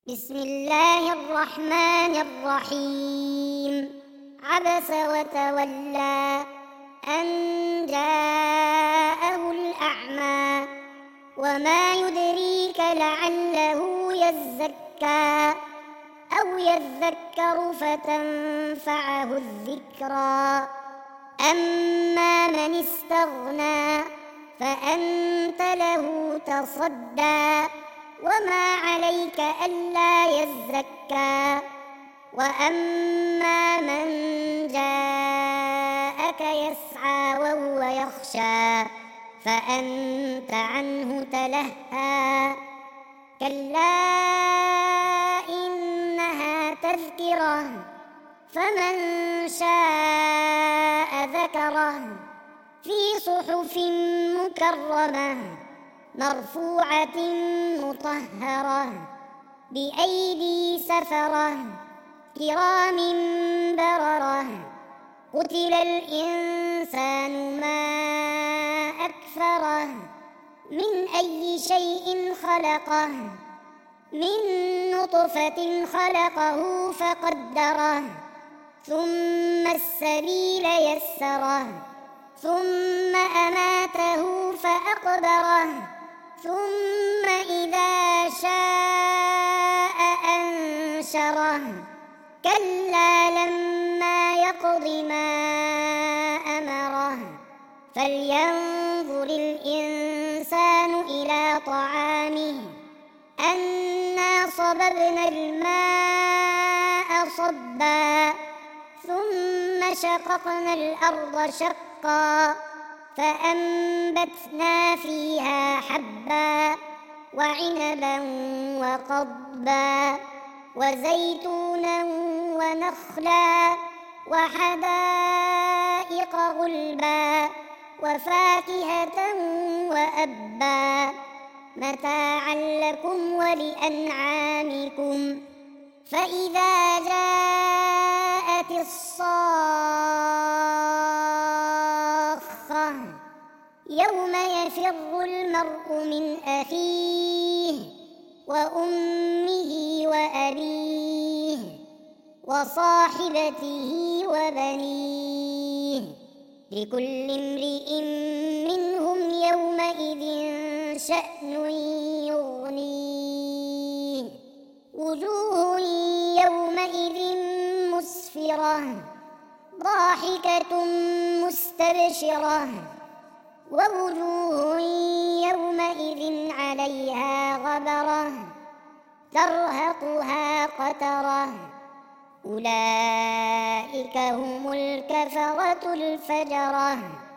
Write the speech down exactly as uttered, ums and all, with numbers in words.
بسم الله الرحمن الرحيم. عبس وتولى أن جاءه الأعمى وما يدريك لعله يزكى أو يذكر فتنفعه الذكرى. أما من استغنى فأنت له تصدى وما عليك ألا يزكى. وأما من جاءك يسعى وهو يخشى فأنت عنه تلهى. كلا إنها تذكرة فمن شاء ذكره في صحف مكرمة مرفوعة مطهرة بأيدي سفرة كرام بررة. قتل الإنسان ما أكفره من أي شيء خلقه من نطفة خلقه فقدره ثم السبيل يسره ثم أماته فأقبره ثم إذا شاء أنشره. كلا لما يقض ما أمره فلينظر الإنسان إلى طعامه أنا صببنا الماء صبا ثم شققنا الأرض شقا فأنبتنا فيها حبا وعنبا وقضبا وزيتونا ونخلا وحدائق غلبا وفاكهة وأبا متاعا لكم ولأنعامكم. فإذا جاءت الصاخة يوم يفر المرء من أخيه وأمه وأبيه وصاحبته وبنيه لكل امرئ منهم يومئذ شأن يغنيه. وجوه يومئذ مسفرة ضاحكة مستبشرة ووجوه يومئذ عليها غبرة ترهقها قترة. أولئك هم الكفرة الفجرة.